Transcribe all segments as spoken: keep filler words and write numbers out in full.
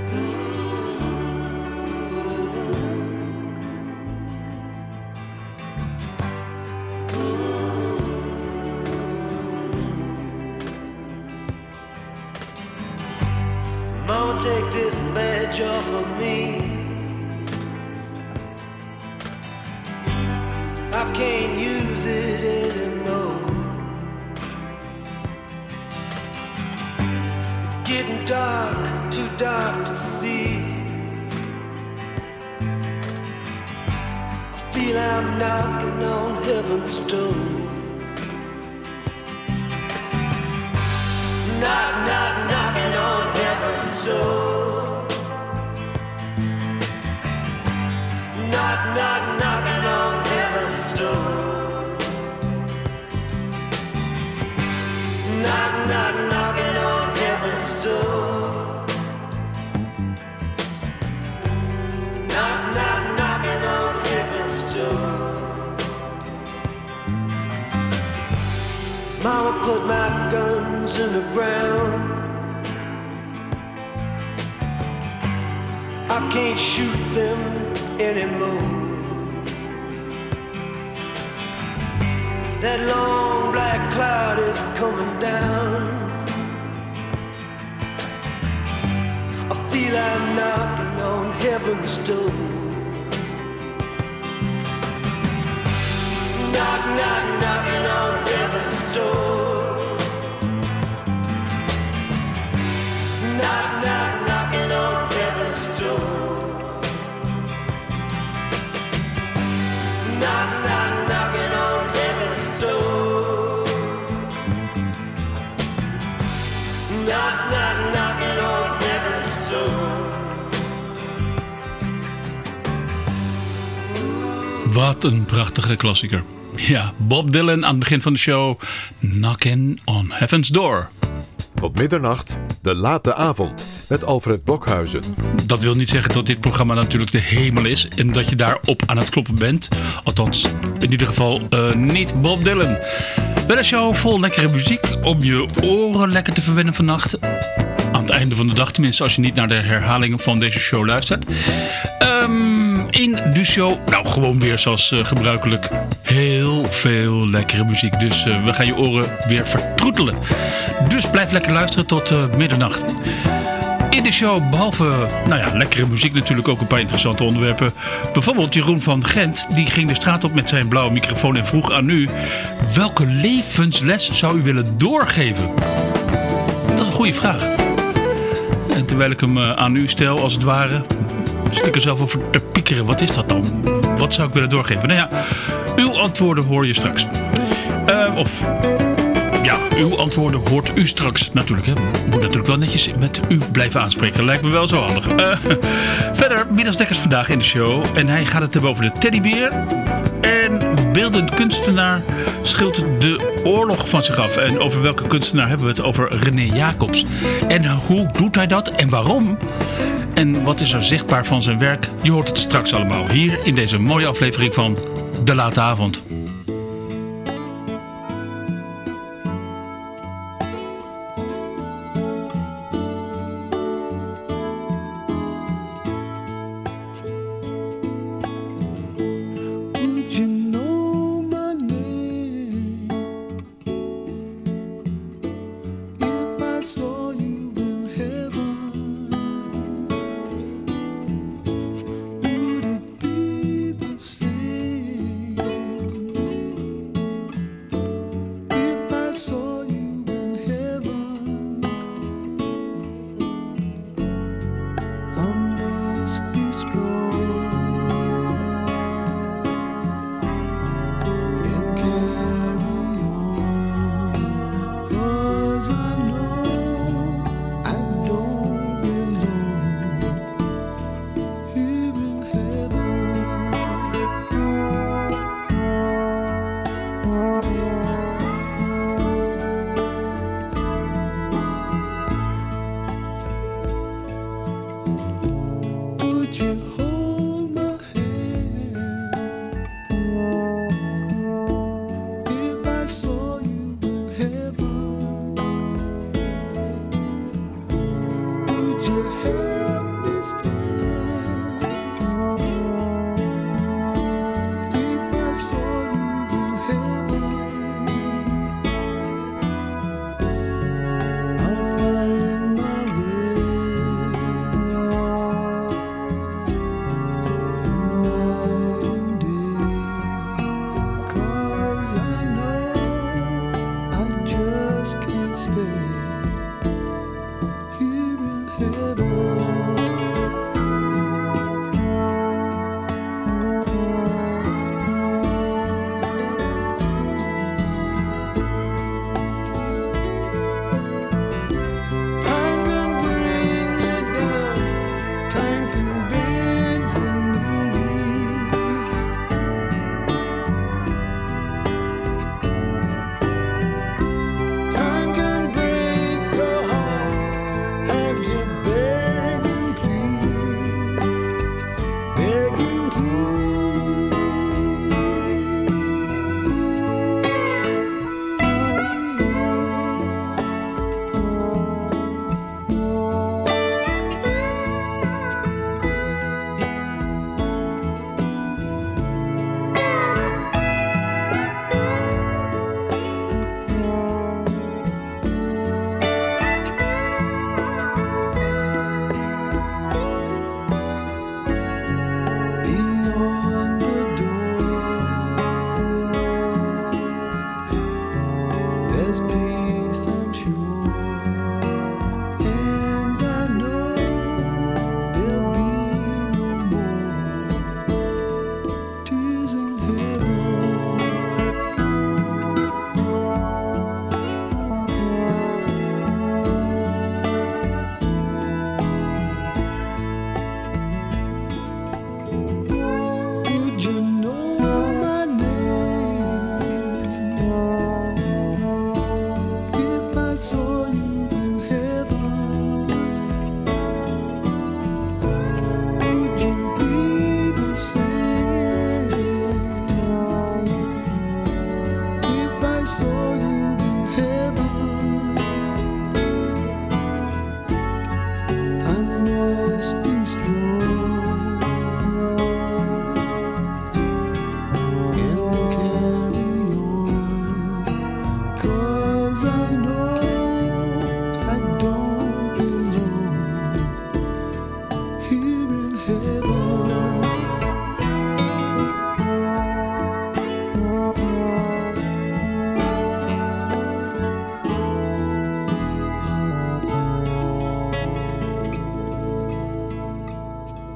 Mama, take this badge off of me. I can't use it anymore. It's getting dark, too dark to see. I feel I'm knocking on heaven's door. Knock, knock, knocking on heaven's door. Knock, knock, knocking on heaven's door. Knock, knock, knocking on heaven's door. Knock, knock, knocking on heaven's door. Mama put my guns in the ground. I can't shoot them anymore. That long black cloud is coming down. I feel I'm knocking on heaven's door. Knock, knock, knocking on heaven's door. Knock, knock, knocking on heaven's door. Knock, knock, knocking on heaven's door. Knock, knock, knocking on heaven's door. Wat een prachtige klassieker. Ja, Bob Dylan aan het begin van de show. Knockin' on Heaven's Door. Tot middernacht, de late avond, met Alfred Blokhuizen. Dat wil niet zeggen dat dit programma natuurlijk de hemel is en dat je daarop aan het kloppen bent. Althans, in ieder geval uh, niet Bob Dylan. Wel een show vol lekkere muziek om je oren lekker te verwennen vannacht. Aan het einde van de dag, tenminste als je niet naar de herhalingen van deze show luistert. Um, in de show, nou gewoon weer zoals uh, gebruikelijk, heel veel lekkere muziek. Dus uh, we gaan je oren weer vertroetelen. Dus blijf lekker luisteren tot uh, middernacht. In de show, behalve nou ja, lekkere muziek natuurlijk ook een paar interessante onderwerpen. Bijvoorbeeld Jeroen van Gent, die ging de straat op met zijn blauwe microfoon en vroeg aan u: welke levensles zou u willen doorgeven? Dat is een goede vraag. En terwijl ik hem uh, aan u stel, als het ware, zit ik er zelf over te piekeren. Wat is dat dan? Wat zou ik willen doorgeven? Nou ja, uw antwoorden hoor je straks. Uh, of... Ja, uw antwoorden hoort u straks natuurlijk. Hè. Moet natuurlijk wel netjes met u blijven aanspreken. Lijkt me wel zo handig. Uh, verder, Midas Dekkers vandaag in de show. En hij gaat het hebben over de teddybeer. En beeldend kunstenaar schildert de oorlog van zich af. En over welke kunstenaar hebben we het? Over René Jacobs. En hoe doet hij dat en waarom? En wat is er zichtbaar van zijn werk? Je hoort het straks allemaal hier in deze mooie aflevering van De Late Avond.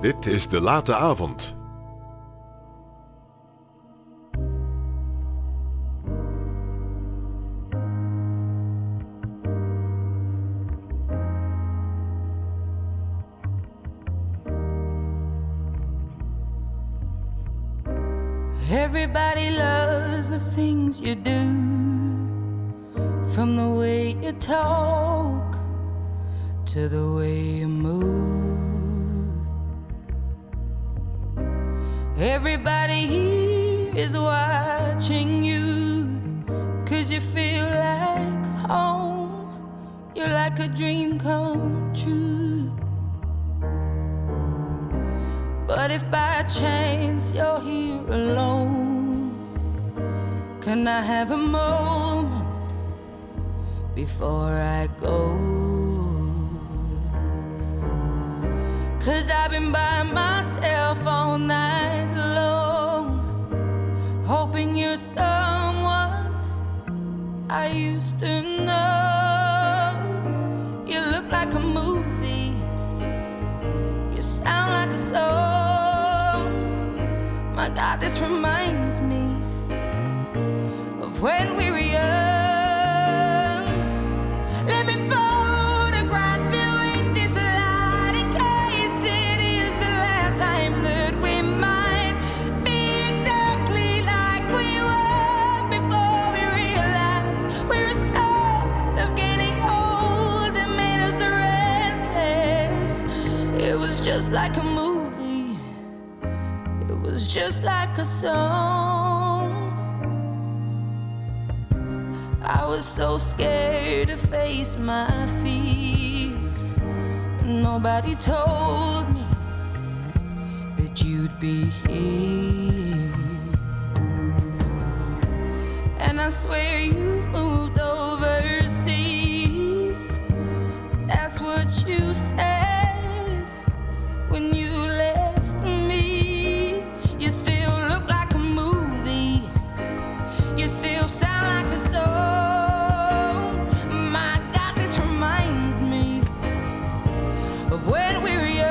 Dit is De Late Avond. Everybody loves the things you do, from the way you talk to the way you move. Everybody here is watching you, 'cause you feel like home. You're like a dream come true. But if by chance you're here alone, can I have a moment before I go? 'Cause I've been by myself all night long, hoping you're someone I used to know. You look like a movie, you sound like a song. My God, this reminds me of when we were young. Let me photograph you in this light, in case it is the last time that we might be exactly like we were before we realized we were scared of getting old and made us restless. It was just like a movie, it was just like a song. I was so scared to face my fears. Nobody told me that you'd be here. And I swear you moved overseas. That's what you said when you left me. You still look like a movie, you still sound like a song. My God, this reminds me of when we were young.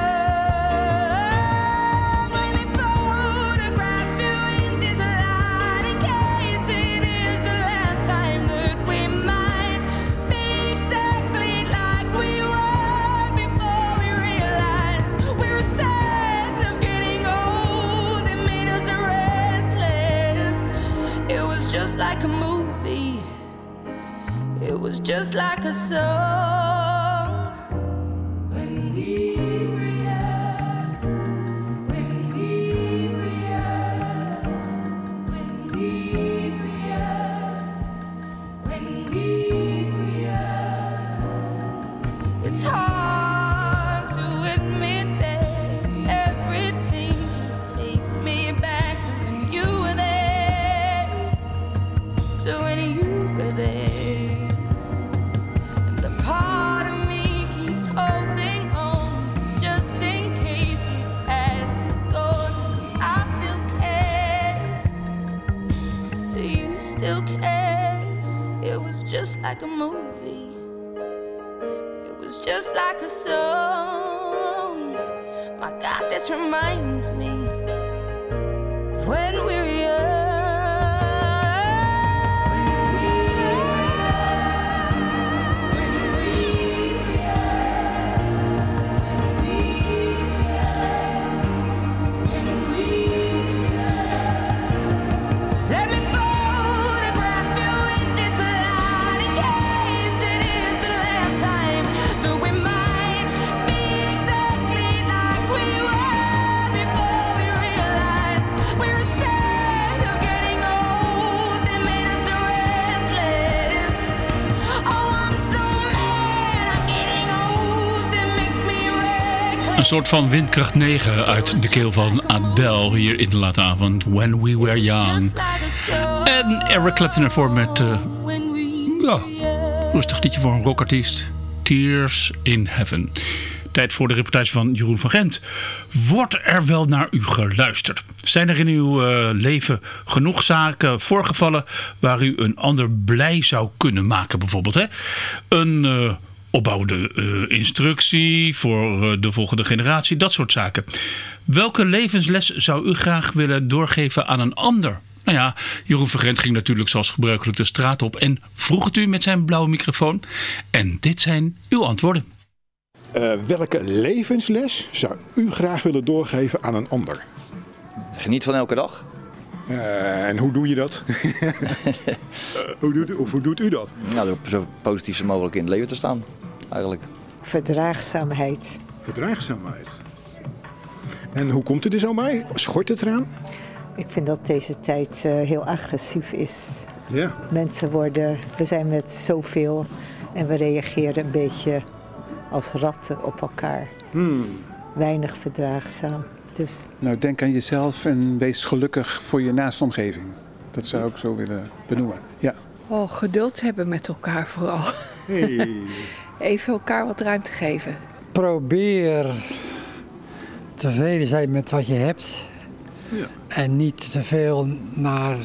Let me photograph you in this light, in case it is the last time that we might be exactly like we were before we realized we were sad of getting old and made us restless. It was just like a movie, it was just like a song. When we were young, when we were young, when we were young, when we were young. It's hard to admit that everything just takes me back to when you were there, to when you were there. And a part of me keeps holding on, just in case it hasn't gone. 'Cause I still care. Do you still care? It was just like a movie, it was just like a song. My God, this reminds me of when we were young. Let me photograph you in this light, in case it is the last time that we might be exactly like we were before we realized we were sad of getting old and made us restless. Oh, I'm so mad I'm getting old, it makes me reckless. Een soort van windkracht negen uit de keel van Adele hier in de late avond. When We Were Young. Just like a song. En Eric Clapton ervoor met uh, When we ja, were young. rustig liedje voor een rockartiest. Tears in Heaven. Tijd voor de reportage van Jeroen van Gent. Wordt er wel naar u geluisterd? Zijn er in uw uh, leven genoeg zaken voorgevallen waar u een ander blij zou kunnen maken bijvoorbeeld? Hè? Een uh, opbouwende uh, instructie voor uh, de volgende generatie, dat soort zaken. Welke levensles zou u graag willen doorgeven aan een ander? Nou ja, Jeroen Vergent ging natuurlijk zoals gebruikelijk de straat op en vroeg het u met zijn blauwe microfoon. En dit zijn uw antwoorden. Uh, welke levensles zou u graag willen doorgeven aan een ander? Geniet van elke dag. Uh, en hoe doe je dat? uh, hoe, doet, of hoe doet u dat? Nou, door zo positief mogelijk in het leven te staan, eigenlijk. Verdraagzaamheid. Verdraagzaamheid. En hoe komt het er zo bij? Schort het eraan? Ik vind dat deze tijd uh, heel agressief is. Ja. Mensen worden, we zijn met zoveel en we reageren een beetje als ratten op elkaar. Hmm. Weinig verdraagzaam. Dus. Nou, denk aan jezelf en wees gelukkig voor je naaste omgeving. Dat zou ik zo willen benoemen. Ja. Oh, geduld hebben met elkaar vooral. Hey. Even elkaar wat ruimte geven. Probeer tevreden zijn met wat je hebt. Ja. En niet te veel naar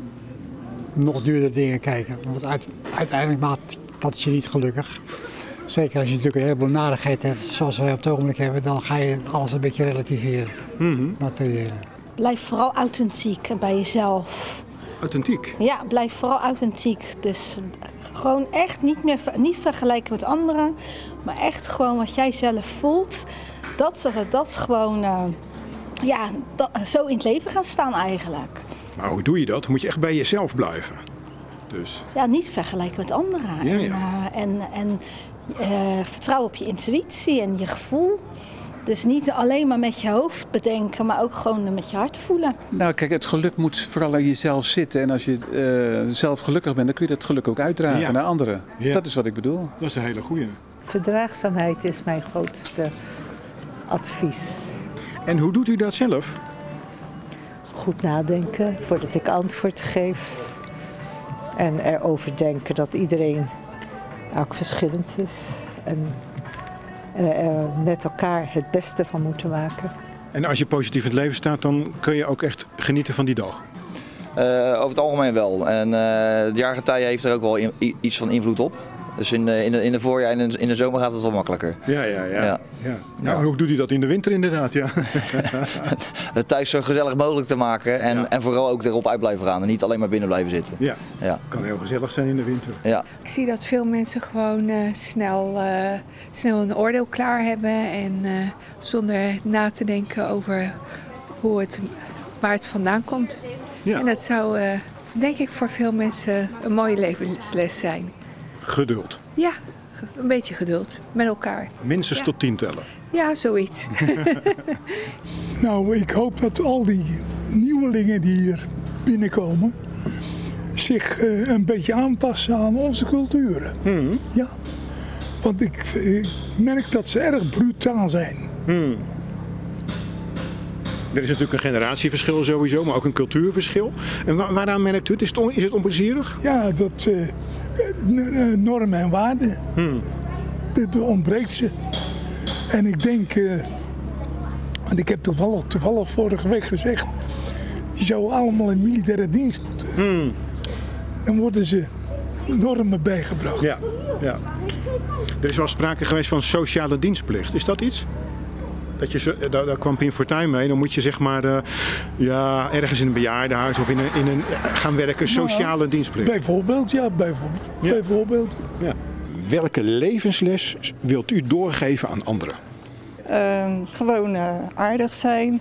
nog duurdere dingen kijken. Want uiteindelijk maakt dat je niet gelukkig. Zeker als je natuurlijk een heleboel narigheid hebt, zoals wij op het ogenblik hebben, dan ga je alles een beetje relativeren. Mm-hmm. Materiële. Blijf vooral authentiek bij jezelf. Authentiek? Ja, blijf vooral authentiek. Dus gewoon echt niet meer niet vergelijken met anderen, maar echt gewoon wat jij zelf voelt. Dat, dat gewoon uh, ja, dat, zo in het leven gaan staan eigenlijk. Maar hoe doe je dat? Moet je echt bij jezelf blijven. Dus. Ja, niet vergelijken met anderen. Ja, ja. En, uh, en, en uh, vertrouw op je intuïtie en je gevoel. Dus niet alleen maar met je hoofd bedenken, maar ook gewoon met je hart voelen. Nou kijk, het geluk moet vooral aan jezelf zitten. En als je uh, zelf gelukkig bent, dan kun je dat geluk ook uitdragen ja. naar anderen. Ja. Dat is wat ik bedoel. Dat is een hele goeie. Verdraagzaamheid is mijn grootste advies. En hoe doet u dat zelf? Goed nadenken voordat ik antwoord geef. En erover denken dat iedereen ook verschillend is. En er met elkaar het beste van moeten maken. En als je positief in het leven staat, dan kun je ook echt genieten van die dag? Uh, over het algemeen wel. En uh, de jaargetij heeft er ook wel in, i, iets van invloed op. Dus in de, in de, in de voorjaar en in de, in de zomer gaat het wel makkelijker. Ja, ja, ja. ja. ja. Nou, ja. Hoe doet u dat in de winter inderdaad? Ja. Het thuis zo gezellig mogelijk te maken en, ja. en vooral ook erop uit blijven gaan en niet alleen maar binnen blijven zitten. Ja, ja. Kan heel gezellig zijn in de winter. Ja. Ik zie dat veel mensen gewoon uh, snel, uh, snel een oordeel klaar hebben en uh, zonder na te denken over hoe het, waar het vandaan komt. Ja. En dat zou uh, denk ik voor veel mensen een mooie levensles zijn. Geduld. Ja, een beetje geduld met elkaar. Minstens ja. tot tien tellen. Ja, zoiets. Nou, ik hoop dat al die nieuwelingen die hier binnenkomen zich uh, een beetje aanpassen aan onze culturen. Hmm. Ja, want ik, ik merk dat ze erg brutaal zijn. Hmm. Er is natuurlijk een generatieverschil sowieso, maar ook een cultuurverschil. En wa- waaraan merkt u het? Is het, on- is het onplezierig? Ja, dat uh, normen en waarden. Hmm. Dat ontbreekt ze. En ik denk, uh, want ik heb toevallig, toevallig vorige week gezegd, die zouden allemaal in militaire dienst moeten. Hmm. Dan worden ze normen bijgebracht. Ja, ja. Er is wel sprake geweest van sociale dienstplicht. Is dat iets? Dat je, daar, daar kwam Pim Fortuyn mee. Dan moet je zeg maar uh, ja, ergens in een bejaardenhuis of in een, in een gaan werken. Sociale nou, dienstplicht. Bijvoorbeeld, ja. Bijvoorbeeld. Ja. bijvoorbeeld. Ja. Welke levensles wilt u doorgeven aan anderen? Uh, gewoon uh, aardig zijn.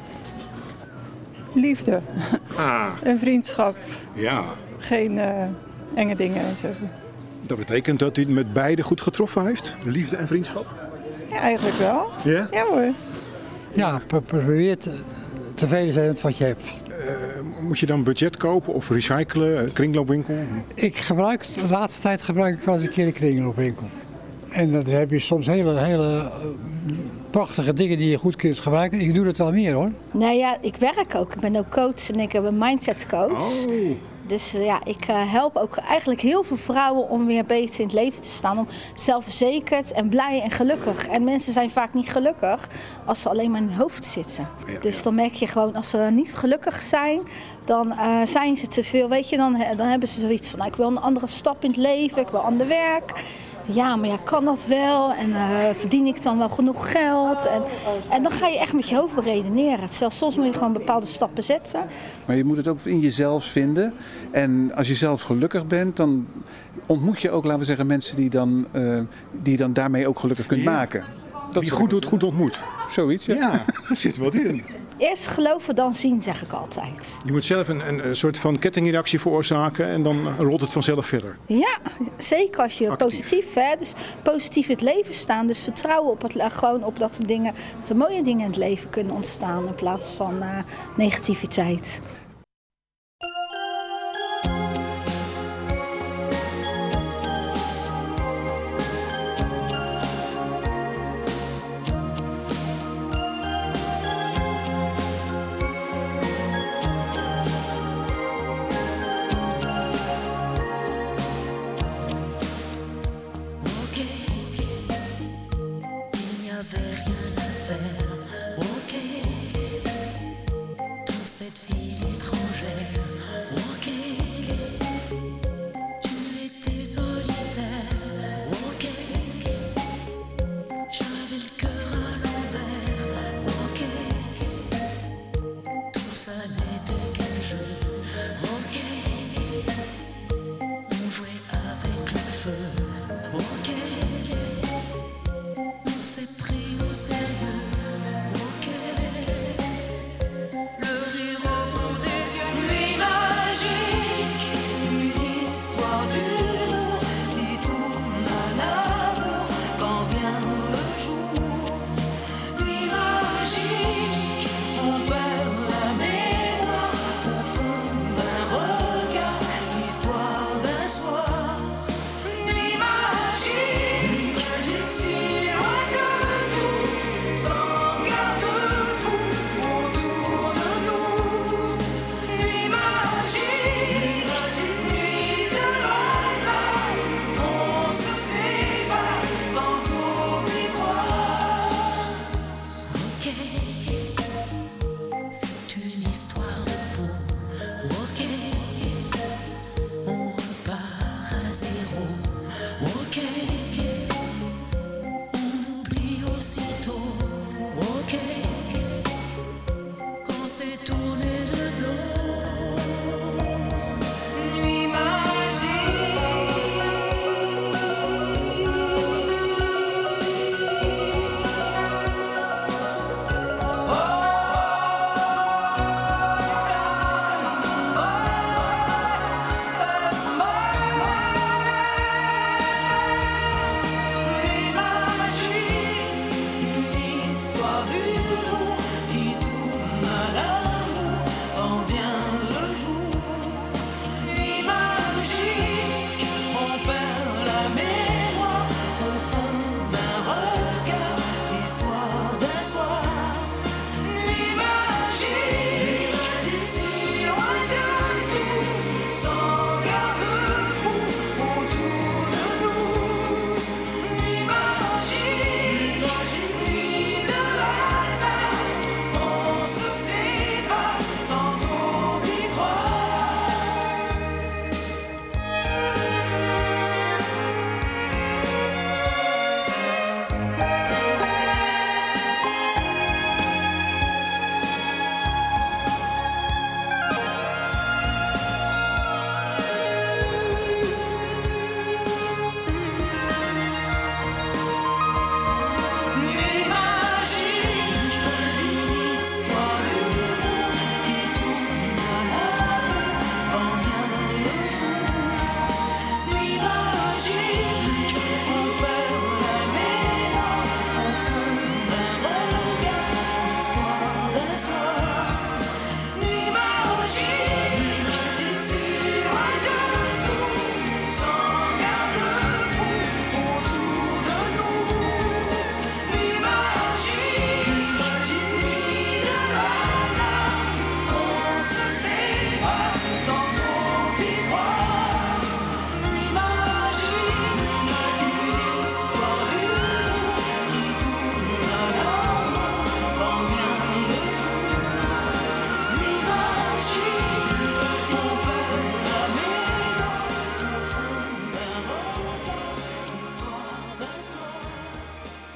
Liefde. Ah. En vriendschap. Ja. Geen uh, enge dingen en zo. Dat betekent dat u het met beide goed getroffen heeft? Liefde en vriendschap? Ja, eigenlijk wel. Ja? Ja hoor. Ja, probeer tevreden zijn met wat je hebt. Uh, moet je dan budget kopen of recyclen, kringloopwinkel? Ik gebruik, de laatste tijd gebruik ik wel eens een keer de kringloopwinkel. En dan heb je soms hele, hele uh, prachtige dingen die je goed kunt gebruiken. Ik doe dat wel meer hoor. Nou ja, ik werk ook. Ik ben ook coach en ik heb een mindset coach. Oh. Dus uh, ja, ik uh, help ook eigenlijk heel veel vrouwen om weer beter in het leven te staan. Om zelfverzekerd en blij en gelukkig. En mensen zijn vaak niet gelukkig als ze alleen maar in hun hoofd zitten. Ja, dus ja. dan merk je gewoon, als ze niet gelukkig zijn, dan uh, zijn ze te veel. Weet je, dan, dan hebben ze zoiets van, nou, ik wil een andere stap in het leven, ik wil ander werk. Ja, maar ja, kan dat wel? En uh, verdien ik dan wel genoeg geld? En, en dan ga je echt met je hoofd beredeneren. Zelfs soms moet je gewoon bepaalde stappen zetten. Maar je moet het ook in jezelf vinden. En als je zelf gelukkig bent, dan ontmoet je ook, laten we zeggen, mensen die, dan, uh, die je dan daarmee ook gelukkig kunt ja. maken. Dat Wie goed doet, goed ontmoet. Zoiets, ja. Ja, daar zit wat in. Eerst geloven, dan zien, zeg ik altijd. Je moet zelf een, een, een soort van kettingreactie veroorzaken en dan rolt het vanzelf verder. Ja, zeker als je Actief. positief, hè, dus positief in het leven staan. Dus vertrouwen op het, gewoon op dat er, dingen, dat er mooie dingen in het leven kunnen ontstaan in plaats van uh, negativiteit.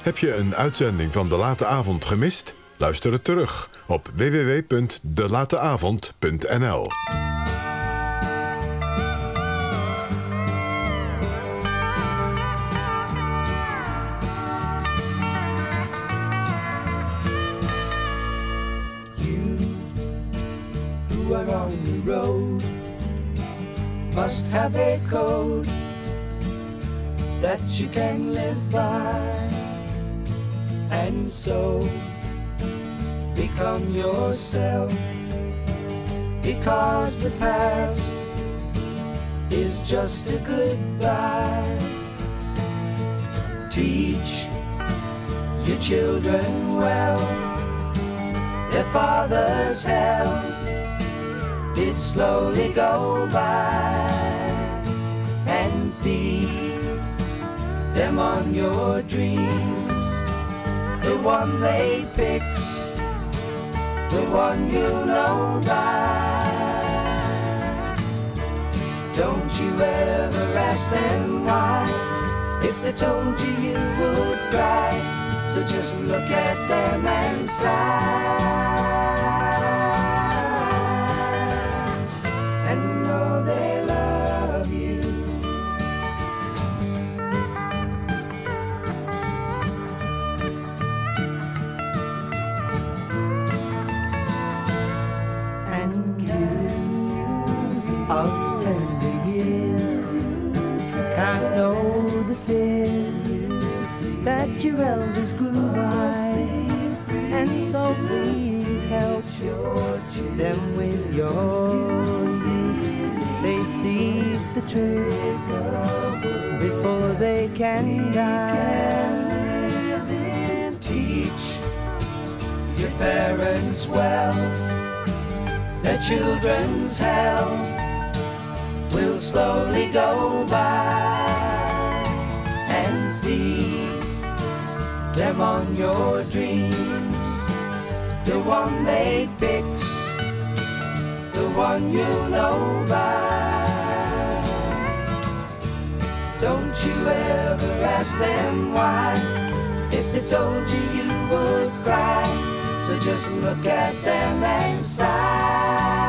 Heb je een uitzending van De Late Avond gemist? Luister het terug op w w w punt de late avond punt n l. Who are on the road must have a code that you can live by, and so become yourself, because the past is just a goodbye. Teach your children well, their father's hell did slowly go by, and feed them on your dreams, the one they picked, the one you know by. Don't you ever ask them why, if they told you you would cry, so just look at them and sigh. Of tender years, can't know the fears that your elders grew by, and so please help them with your youth. They see the truth before they can die. Teach your parents well, their children's hell will slowly go by, and feed them on your dreams, the one they picked, the one you know by. Don't you ever ask them why, if they told you you would cry, so just look at them and sigh.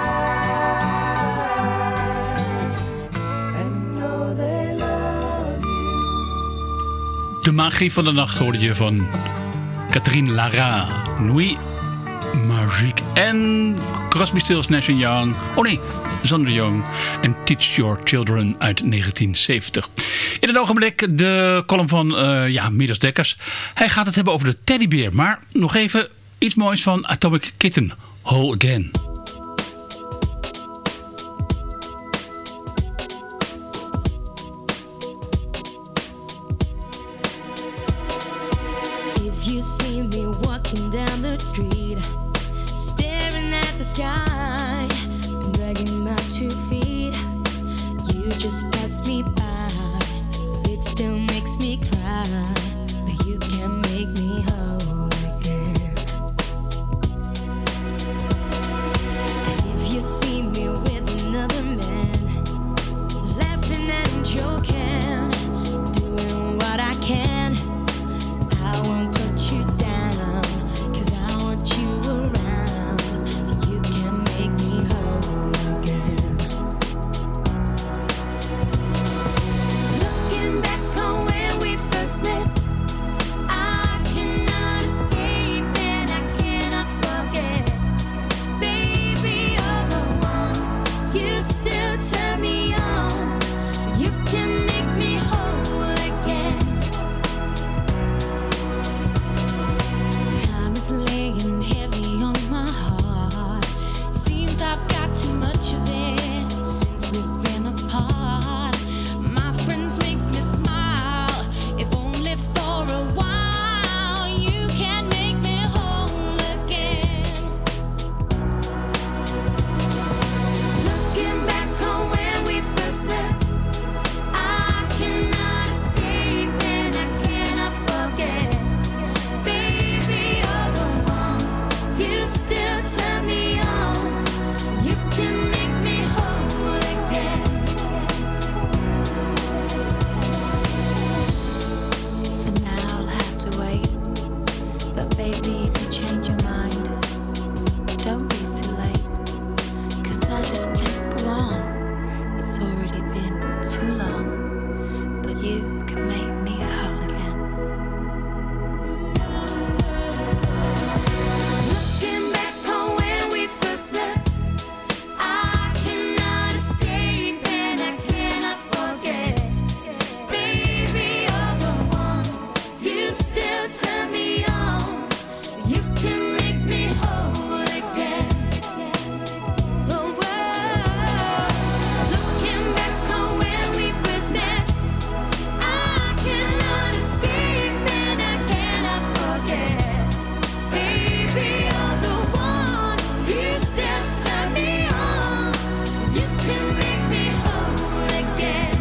De magie van de nacht hoorde je van Catherine Lara, Nuit Magique en Crosby, Stills, Nash en Young. Oh nee, Sander Young en Teach Your Children uit negentien zeventig. In het ogenblik de column van uh, ja, Midas Dekkers. Hij gaat het hebben over de teddybeer, maar nog even iets moois van Atomic Kitten, Whole Again. Down the street, staring at the sky, dragging my two feet. You just passed me by, it still makes me cry, but you can make me whole again. And if you see me with another man, laughing and joking, doing what I can, I won't put you down. You can make Baby, if you change your mind, don't be too late. Cause I just can't go on. It's already been too long. But you can make me whole again. Looking back on when we first met, I cannot escape and I cannot forget. Baby, you're the one. You still turn me on. You can make me whole again. Oh, whoa. Looking back on when we first met, I cannot escape and I cannot forget. Baby, you're the one. You still turn me on. You can make me whole again.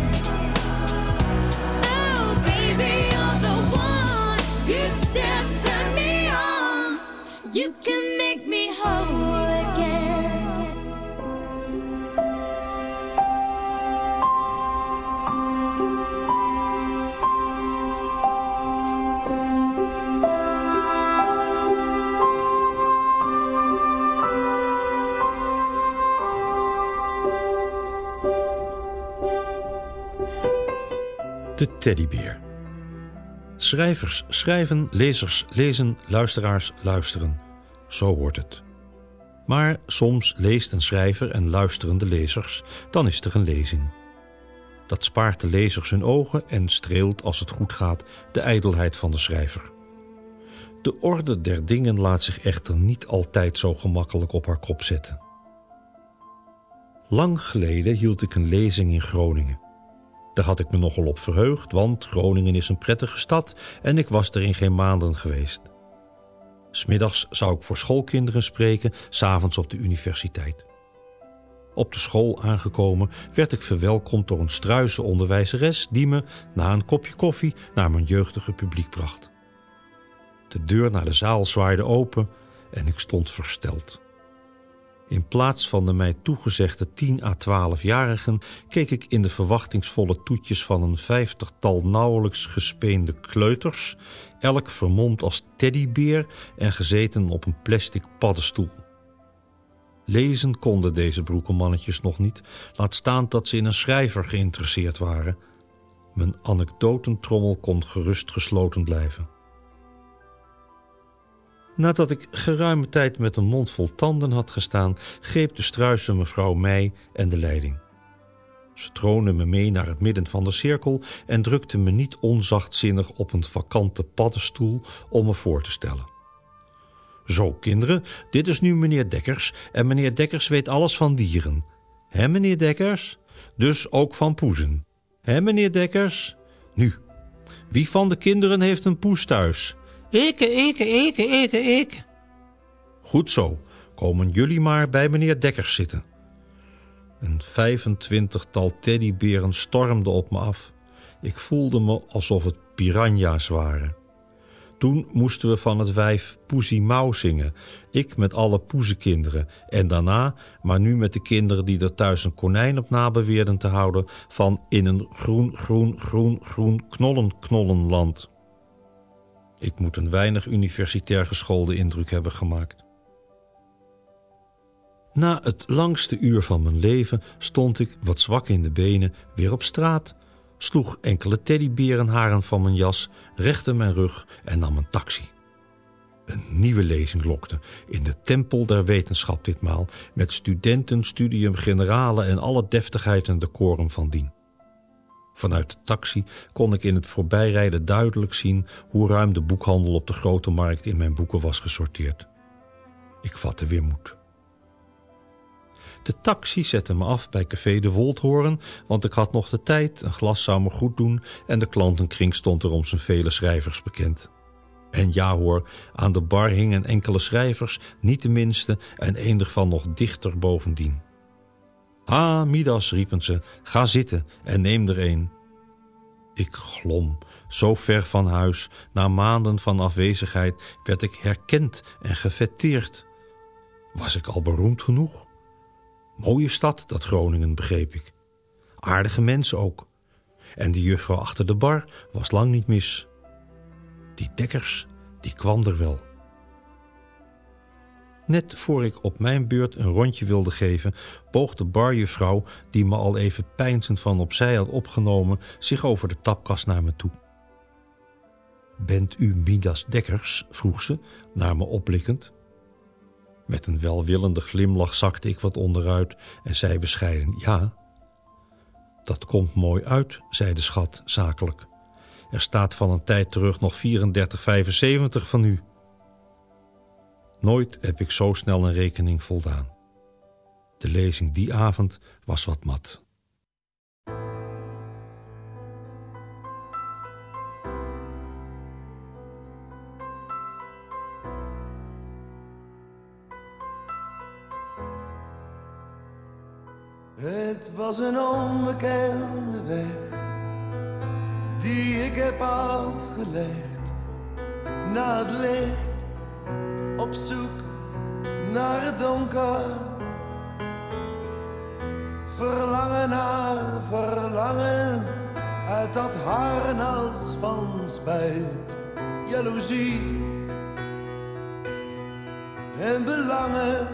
Oh, baby, you're the one. You still turn me on. You can make me whole again. De teddybeer. Schrijvers schrijven, lezers lezen, luisteraars luisteren. Zo hoort het. Maar soms leest een schrijver en luisteren de lezers, dan is er een lezing. Dat spaart de lezers hun ogen en streelt, als het goed gaat, de ijdelheid van de schrijver. De orde der dingen laat zich echter niet altijd zo gemakkelijk op haar kop zetten. Lang geleden hield ik een lezing in Groningen. Daar had ik me nogal op verheugd, want Groningen is een prettige stad en ik was er in geen maanden geweest. 'S Middags zou ik voor schoolkinderen spreken, 's avonds op de universiteit. Op de school aangekomen werd ik verwelkomd door een struise onderwijzeres die me, na een kopje koffie, naar mijn jeugdige publiek bracht. De deur naar de zaal zwaaide open en ik stond versteld. In plaats van de mij toegezegde tien à twaalfjarigen keek ik in de verwachtingsvolle toetjes van een vijftigtal nauwelijks gespeende kleuters, elk vermomd als teddybeer en gezeten op een plastic paddenstoel. Lezen konden deze broekenmannetjes nog niet, laat staan dat ze in een schrijver geïnteresseerd waren. Mijn anekdotentrommel kon gerust gesloten blijven. Nadat ik geruime tijd met een mond vol tanden had gestaan, greep de struise mevrouw mij en de leiding. Ze troonde me mee naar het midden van de cirkel en drukte me niet onzachtzinnig op een vakante paddenstoel om me voor te stellen. Zo, kinderen, dit is nu meneer Dekkers en meneer Dekkers weet alles van dieren. Hè, meneer Dekkers? Dus ook van poezen. Hè, meneer Dekkers? Nu, wie van de kinderen heeft een poes thuis? Ik, ik, ik, ik, ik. Goed zo, komen jullie maar bij meneer Dekkers zitten. Een vijfentwintigtal teddyberen stormden op me af. Ik voelde me alsof het piranha's waren. Toen moesten we van het wijf Poesie Mouw zingen. Ik met alle poezenkinderen. En daarna, maar nu met de kinderen die er thuis een konijn op na beweerden te houden, van in een groen, groen, groen, groen knollen, knollenland. Ik moet een weinig universitair geschoolde indruk hebben gemaakt. Na het langste uur van mijn leven stond ik, wat zwak in de benen, weer op straat, sloeg enkele teddyberenharen van mijn jas, rechtte mijn rug en nam een taxi. Een nieuwe lezing lokte, in de tempel der wetenschap ditmaal, met studenten, studium generale en alle deftigheid en decorum van dien. Vanuit de taxi kon ik in het voorbijrijden duidelijk zien hoe ruim de boekhandel op de Grote Markt in mijn boeken was gesorteerd. Ik vatte weer moed. De taxi zette me af bij Café de Woldhoorn, want ik had nog de tijd, een glas zou me goed doen en de klantenkring stond er om zijn vele schrijvers bekend. En ja hoor, aan de bar hingen enkele schrijvers, niet de minste en een ervan nog dichter bovendien. Ah, Midas, riepen ze, ga zitten en neem er een. Ik glom, zo ver van huis, na maanden van afwezigheid werd ik herkend en gefêteerd. Was ik al beroemd genoeg? Mooie stad, dat Groningen, begreep ik. Aardige mensen ook. En die juffrouw achter de bar was lang niet mis. Die Dekkers, die kwam er wel. Net voor ik op mijn beurt een rondje wilde geven, boog de barjuffrouw, die me al even peinzend van opzij had opgenomen, zich over de tapkast naar me toe. Bent u Midas Dekkers? Vroeg ze, naar me opblikkend. Met een welwillende glimlach zakte ik wat onderuit en zei bescheiden ja. Dat komt mooi uit, zei de schat zakelijk. Er staat van een tijd terug nog vierendertig vijfenzeventig van u. Nooit heb ik zo snel een rekening voldaan. De lezing die avond was wat mat. Het was een onbekende weg die ik heb afgelegd naar het licht, op zoek naar het donker. Verlangen naar verlangen uit dat harnas van spijt, jaloezie en belangen.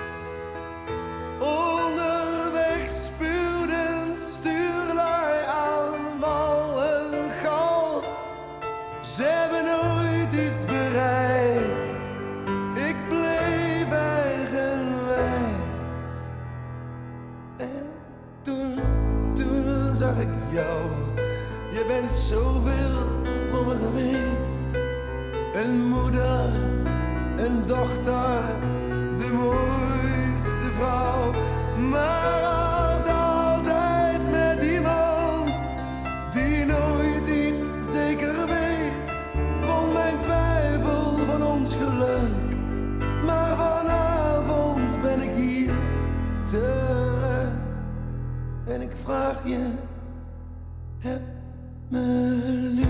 Onderweg spuwden stuurlui aan wal en gal. Ze hebben nooit iets bereikt. Ik bleef eigenwijs. En toen, toen zag ik jou. Je bent zoveel voor me geweest. Een moeder, een dochter, de mooiste vrouw. Maar als altijd met iemand die nooit iets zeker weet, won mijn twijfel van ons geluk. Maar vanavond ben ik hier terug en ik vraag je, heb me lief,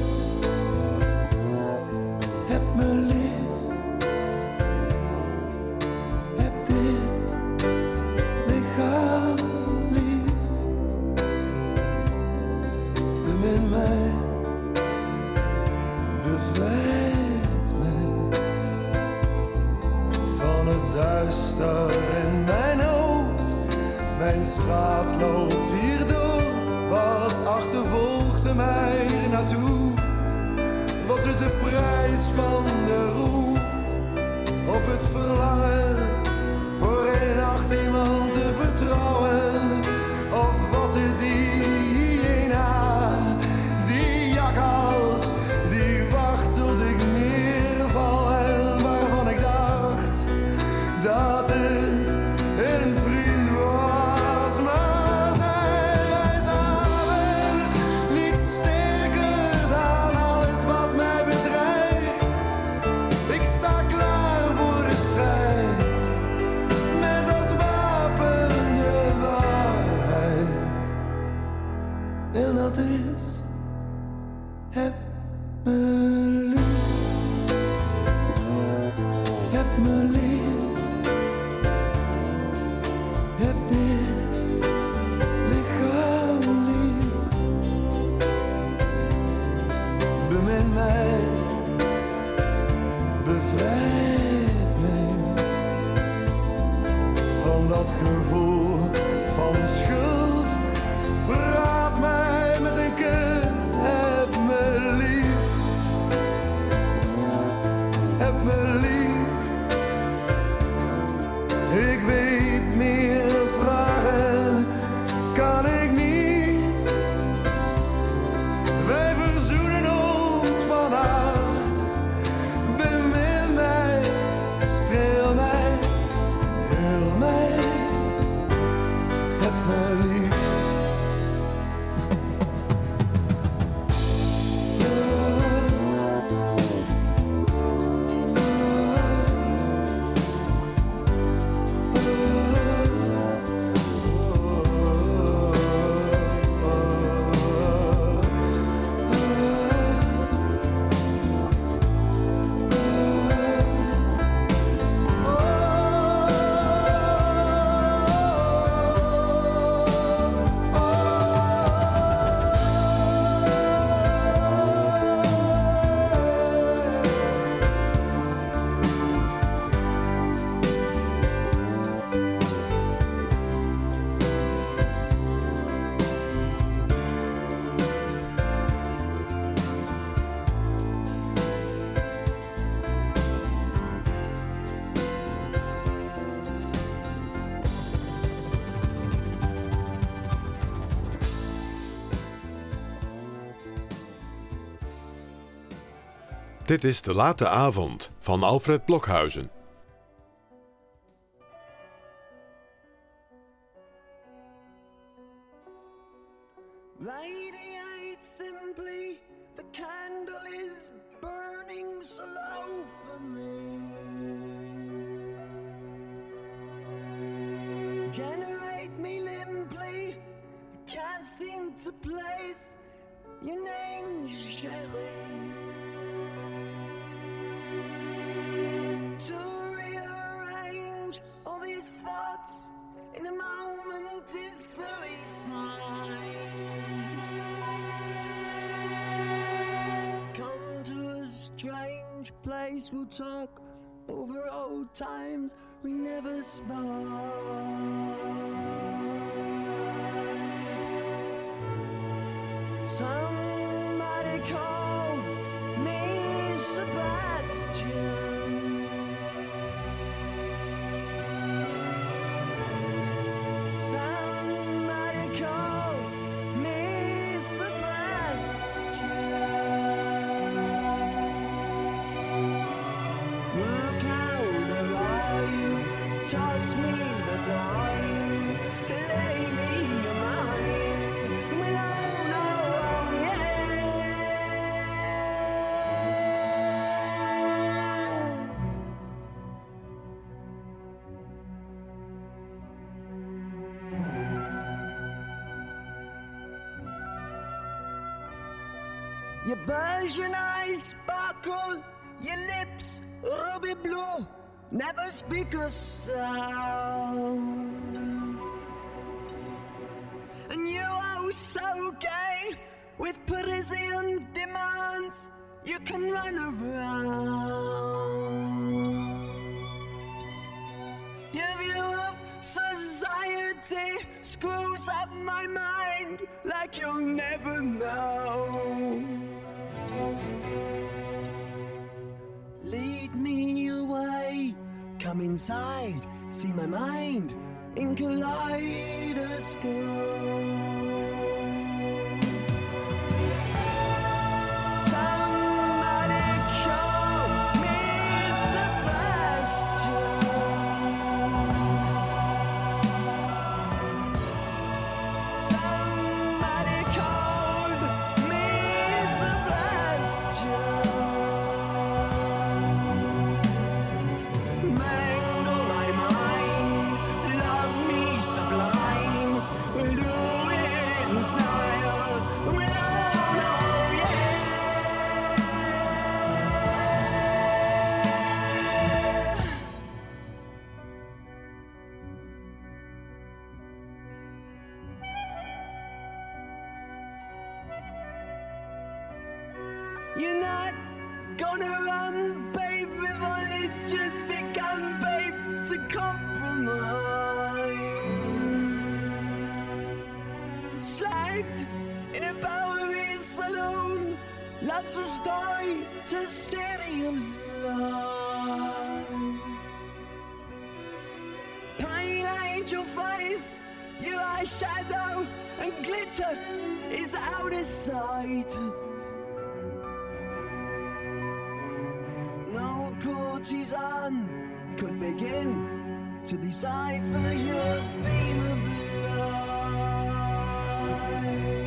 heb me lief. Mijn straat loopt hier dood. Wat achtervolgde mij hier naartoe? Was het de prijs van de roem? Of het verlangen voor een nacht iemand te vertrouwen? Of was het die hyena, die jakhals, die wacht tot ik neerval en waarvan ik dacht dat het een vriend was? En dat is, heb me lief, heb me lief, heb dit lichaam lief. Bemin mij, bevrijd mij van dat gevoel van schuld. Verraad mij met een kus, heb me lief, heb me lief, Dit is De Late Avond van Alfred Blokhuizen. Radiate simply, the candle is burning slow for me. Generate me limply, can't seem to place your name, Sherry. To rearrange all these thoughts in a moment is suicide. Come to a strange place, we'll talk over old times we never spoke. Somebody called me Sebastian. Somebody called me Sebastian. Work out a line, toss me the time, lay me a mine, we'll all know, yeah. Your Persian eyes sparkle, your lips ruby blue, never speak a sound. And you are so gay with Parisian demands, you can run around. Your view of society screws up my mind like you'll never know. Lead me away, come inside, see my mind in kaleidoscope. Somebody call me Sebastian. Somebody called me Sebastian. Mangle my mind, love me sublime. We'll do it in style. We'll all know, yeah. You're not gonna run, babe, we've only just begun, babe, to compromise. Slagged in a Bowery saloon, loves a story to serialize. Pale angel face, your eyeshadow and glitter is out of sight. No courtesan could begin to decipher your beam of light.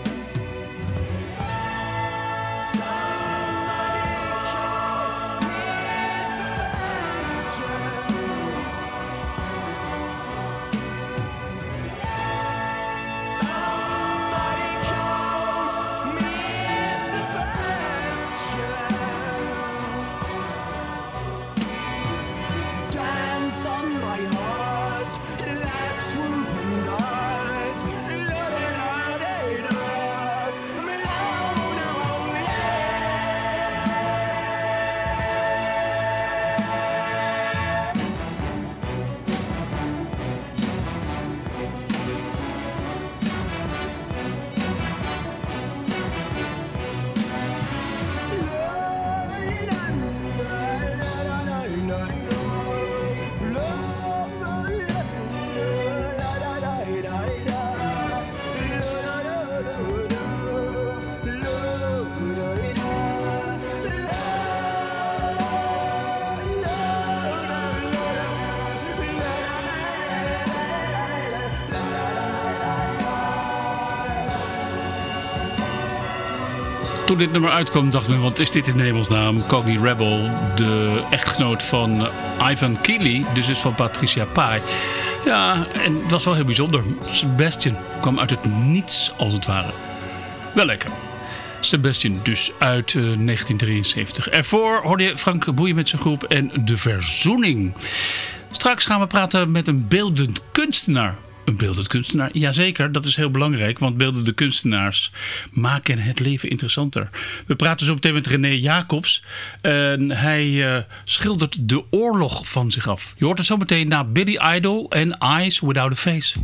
Somebody call me Sebastian. Somebody call me Sebastian. Dance on my heart, laugh, swoop and dart. La, la, la, la, toen dit nummer uitkwam dacht men, wat is dit in hemelsnaam? Cogi Rebel, de echtgenoot van Ivan Keeley, dus is van Patricia Pai. Ja, en het was wel heel bijzonder. Sebastian kwam uit het niets, als het ware. Wel lekker. Sebastian dus uit uh, negentien drieënzeventig. Ervoor hoorde je Frank Boeien met zijn groep en De Verzoening. Straks gaan we praten met een beeldend kunstenaar. Een beeldend kunstenaar? Jazeker, dat is heel belangrijk, want beeldende kunstenaars maken het leven interessanter. We praten zo meteen met René Jacobs. En hij uh, schildert de oorlog van zich af. Je hoort het zo meteen na Billy Idol en Eyes Without a Face.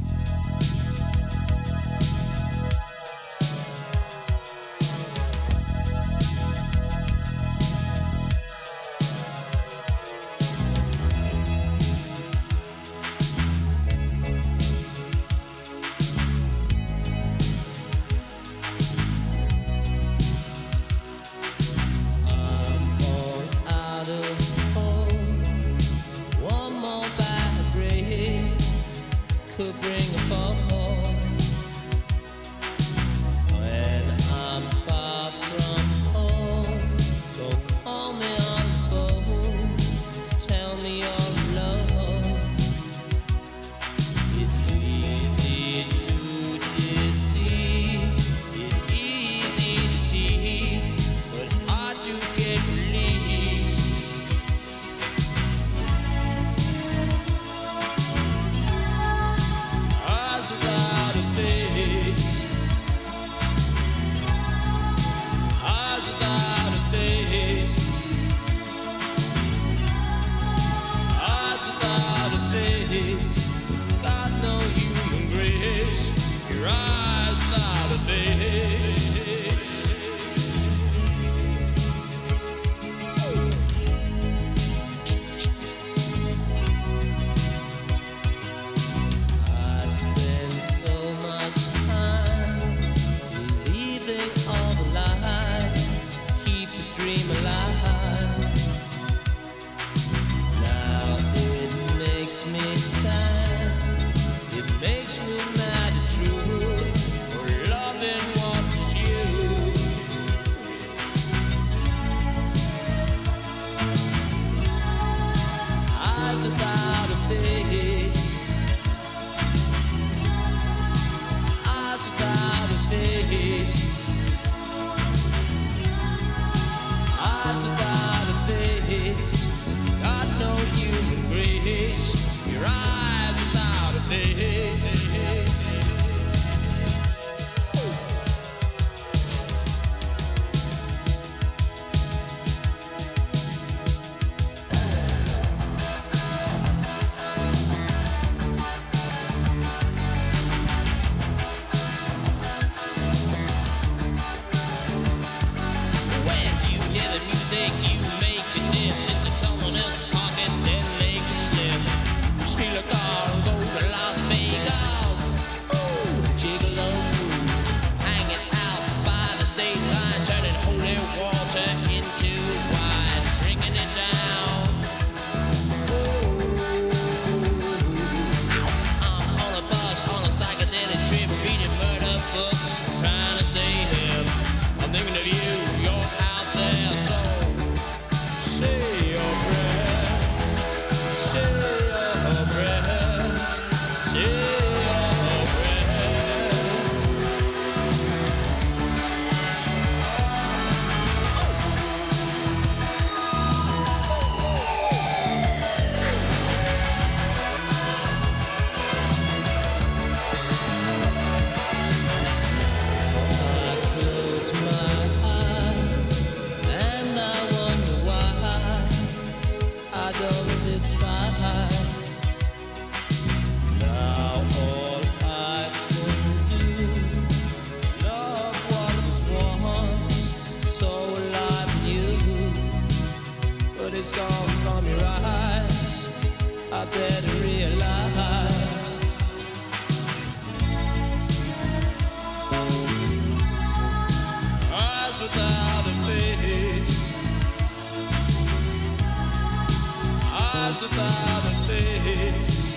Eyes without a face.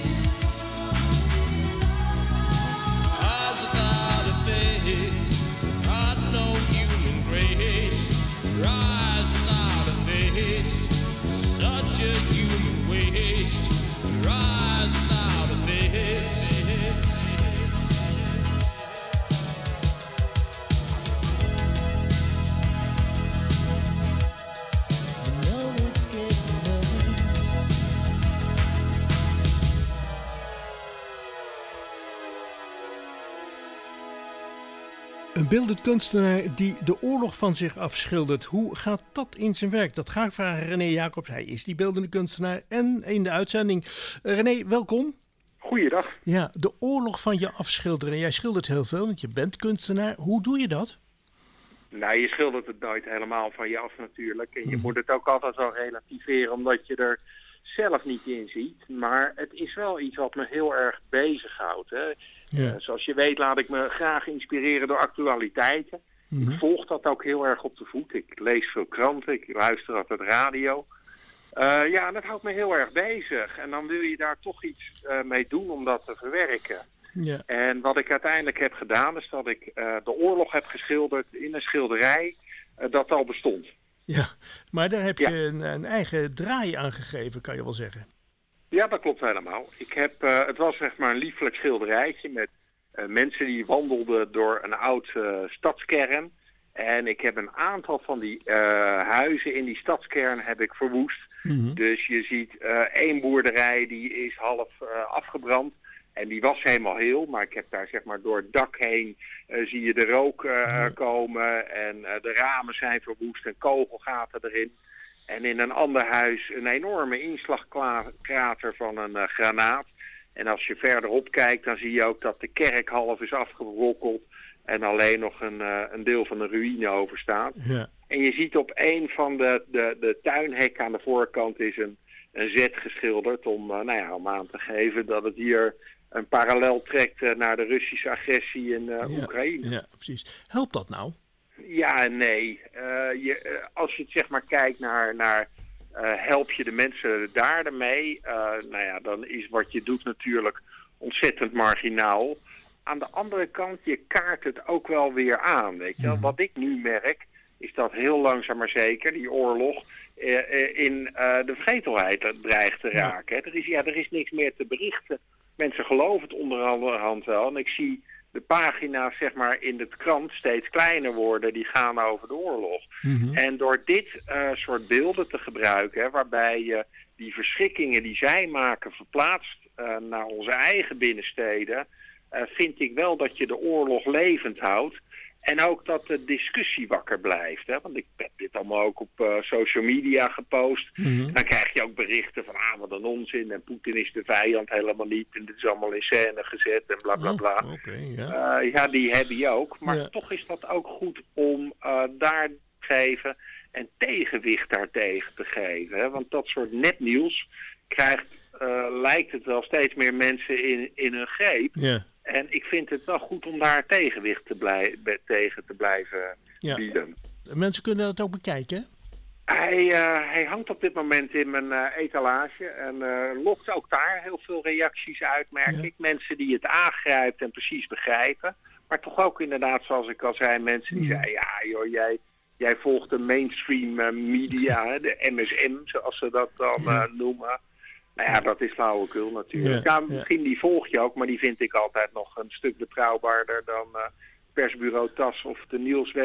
Eyes without a face. Got no human grace. rise without a face. You know it's getting worse. Een beeldend kunstenaar die de oorlog van zich afschildert. Hoe gaat dat in zijn werk? Dat ga ik vragen René Jacobs. Hij is die beeldende kunstenaar en in de uitzending. Uh, René, welkom. Goeiedag. Ja, de oorlog van je afschilderen. Jij schildert heel veel, want je bent kunstenaar. Hoe doe je dat? Nou, je schildert het nooit helemaal van je af natuurlijk. En je Mhm. moet het ook altijd wel relativeren, omdat je er zelf niet in ziet. Maar het is wel iets wat me heel erg bezighoudt. Hè. Ja. Uh, zoals je weet laat ik me graag inspireren door actualiteiten. Mhm. Ik volg dat ook heel erg op de voet. Ik lees veel kranten, ik luister altijd radio. Uh, ja, en dat houdt me heel erg bezig. En dan wil je daar toch iets uh, mee doen om dat te verwerken. Ja. En wat ik uiteindelijk heb gedaan is dat ik uh, de oorlog heb geschilderd in een schilderij uh, dat al bestond. Ja, maar daar heb je Ja. een, een eigen draai aan gegeven, kan je wel zeggen. Ja, dat klopt helemaal. Ik heb, uh, het was zeg maar een liefelijk schilderijtje met uh, mensen die wandelden door een oud uh, stadskern. En ik heb een aantal van die uh, huizen in die stadskern heb ik verwoest. Mhm. Dus je ziet uh, één boerderij die is half uh, afgebrand. En die was helemaal heel, maar ik heb daar zeg maar door het dak heen uh, zie je de rook uh, Ja. komen en uh, de ramen zijn verwoest en kogelgaten erin. En in een ander huis een enorme inslagkrater van een uh, granaat. En als je verderop kijkt, dan zie je ook dat de kerk half is afgebrokkeld en alleen nog een, uh, een deel van de ruïne overstaat. Ja. En je ziet op een van de, de, de tuinhekken aan de voorkant is een, een Z geschilderd om, uh, nou ja, om aan te geven dat het hier een parallel trekt uh, naar de Russische agressie in uh, Ja. Oekraïne. Ja, precies. Helpt dat nou? Ja en nee. Uh, je, uh, als je het zeg maar kijkt naar, naar uh, help je de mensen daar ermee, uh, nou ja, dan is wat je doet natuurlijk ontzettend marginaal. Aan de andere kant, je kaart het ook wel weer aan, weet je wel. Wat ik nu merk, is dat heel langzaam maar zeker die oorlog uh, uh, in uh, de vergetelheid dreigt te raken. Hè. Er is, ja, er is niks meer te berichten. Mensen geloven het onderhand wel. En ik zie de pagina's zeg maar in de krant steeds kleiner worden. Die gaan over de oorlog. Mhm. En door dit uh, soort beelden te gebruiken, hè, waarbij je die verschrikkingen die zij maken verplaatst uh, naar onze eigen binnensteden, uh, vind ik wel dat je de oorlog levend houdt. En ook dat de discussie wakker blijft. Hè? Want ik heb dit allemaal ook op uh, social media gepost. Mhm. Dan krijg je ook berichten van, ah, wat een onzin. En Poetin is de vijand helemaal niet. En dit is allemaal in scène gezet en bla bla bla. Oh, oké, ja. Uh, ja, die heb je ook. Maar Ja. toch is dat ook goed om uh, daar te geven en tegenwicht daartegen te geven. Hè? Want dat soort nepnieuws krijgt, uh, lijkt het wel steeds meer mensen in, in hun greep. Ja. En ik vind het wel goed om daar tegenwicht te blij, be- tegen te blijven Ja. bieden. Mensen kunnen dat ook bekijken, hè? Hij, uh, hij hangt op dit moment in mijn uh, etalage en uh, lokt ook daar heel veel reacties uit, merk Ja. ik. Mensen die het aangrijpen en precies begrijpen. Maar toch ook inderdaad, zoals ik al zei, mensen die Ja. zeiden, ja joh, jij, jij volgt de mainstream uh, media, hè, de M S M, zoals ze dat dan uh, noemen. Nou ja, dat is flauwekul natuurlijk. Ja, Ja, misschien die volg je ook, maar die vind ik altijd nog een stuk betrouwbaarder dan uh, persbureau T A S of de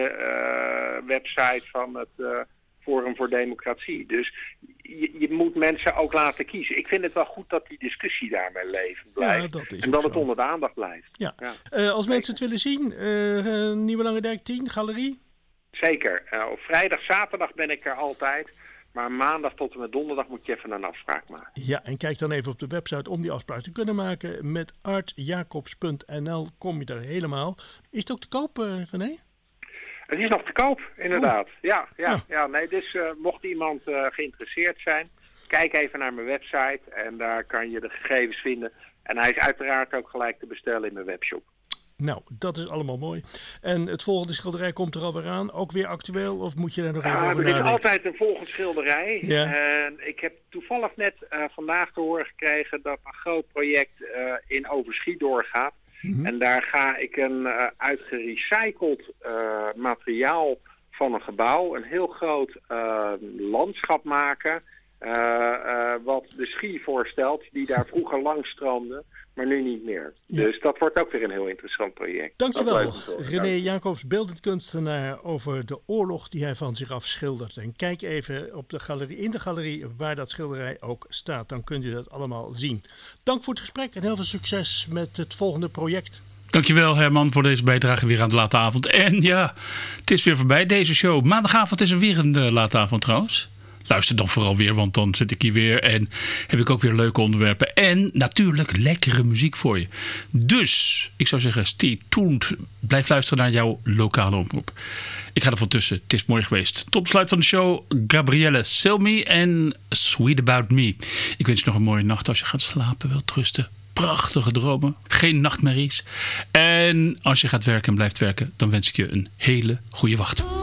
nieuwswebsite uh, van het uh, Forum voor Democratie. Dus je, je moet mensen ook laten kiezen. Ik vind het wel goed dat die discussie daarmee levend blijft. Ja, dat is en ook dat het zo. onder de aandacht blijft. Ja. Ja. Uh, als mensen het willen zien, uh, Nieuwe Lange Dijk tien, galerie? Zeker. Uh, op vrijdag, zaterdag ben ik er altijd. Maar maandag tot en met donderdag moet je even een afspraak maken. Ja, en kijk dan even op de website om die afspraak te kunnen maken. Met artjacobs punt n l kom je daar helemaal. Is het ook te koop, uh, René? Het is nog te koop, inderdaad. Oh. Ja, ja, Ja. ja. Nee, dus uh, mocht iemand uh, geïnteresseerd zijn, kijk even naar mijn website en daar kan je de gegevens vinden. En hij is uiteraard ook gelijk te bestellen in mijn webshop. Nou, dat is allemaal mooi. En het volgende schilderij komt er alweer aan. Ook weer actueel of moet je daar nog even Ah, over er is nadenken? altijd een volgend schilderij. Ja. En ik heb toevallig net uh, vandaag te horen gekregen dat een groot project uh, in Overschie doorgaat. Mhm. En daar ga ik een uh, uit gerecycled uh, materiaal van een gebouw, een heel groot uh, landschap maken. Uh, uh, wat de Schie voorstelt, die daar vroeger langs stroomde, maar nu niet meer. Ja. Dus dat wordt ook weer een heel interessant project. Dankjewel, René Jacobs, beeldend kunstenaar, over de oorlog die hij van zich af schildert. En kijk even op de galerie, in de galerie waar dat schilderij ook staat. Dan kunt u dat allemaal zien. Dank voor het gesprek en heel veel succes met het volgende project. Dankjewel Herman voor deze bijdrage weer aan de late avond. En ja, het is weer voorbij deze show. Maandagavond is er weer een uh, late avond trouwens. Luister dan vooral weer, want dan zit ik hier weer en heb ik ook weer leuke onderwerpen. En natuurlijk lekkere muziek voor je. Dus, ik zou zeggen, stay tuned. Blijf luisteren naar jouw lokale omroep. Ik ga er van tussen. Het is mooi geweest. Tot besluit van de show, Gabrielle Silmi en Sweet About Me. Ik wens je nog een mooie nacht als je gaat slapen, wilt rusten. Prachtige dromen, geen nachtmerries. En als je gaat werken en blijft werken, dan wens ik je een hele goede wacht.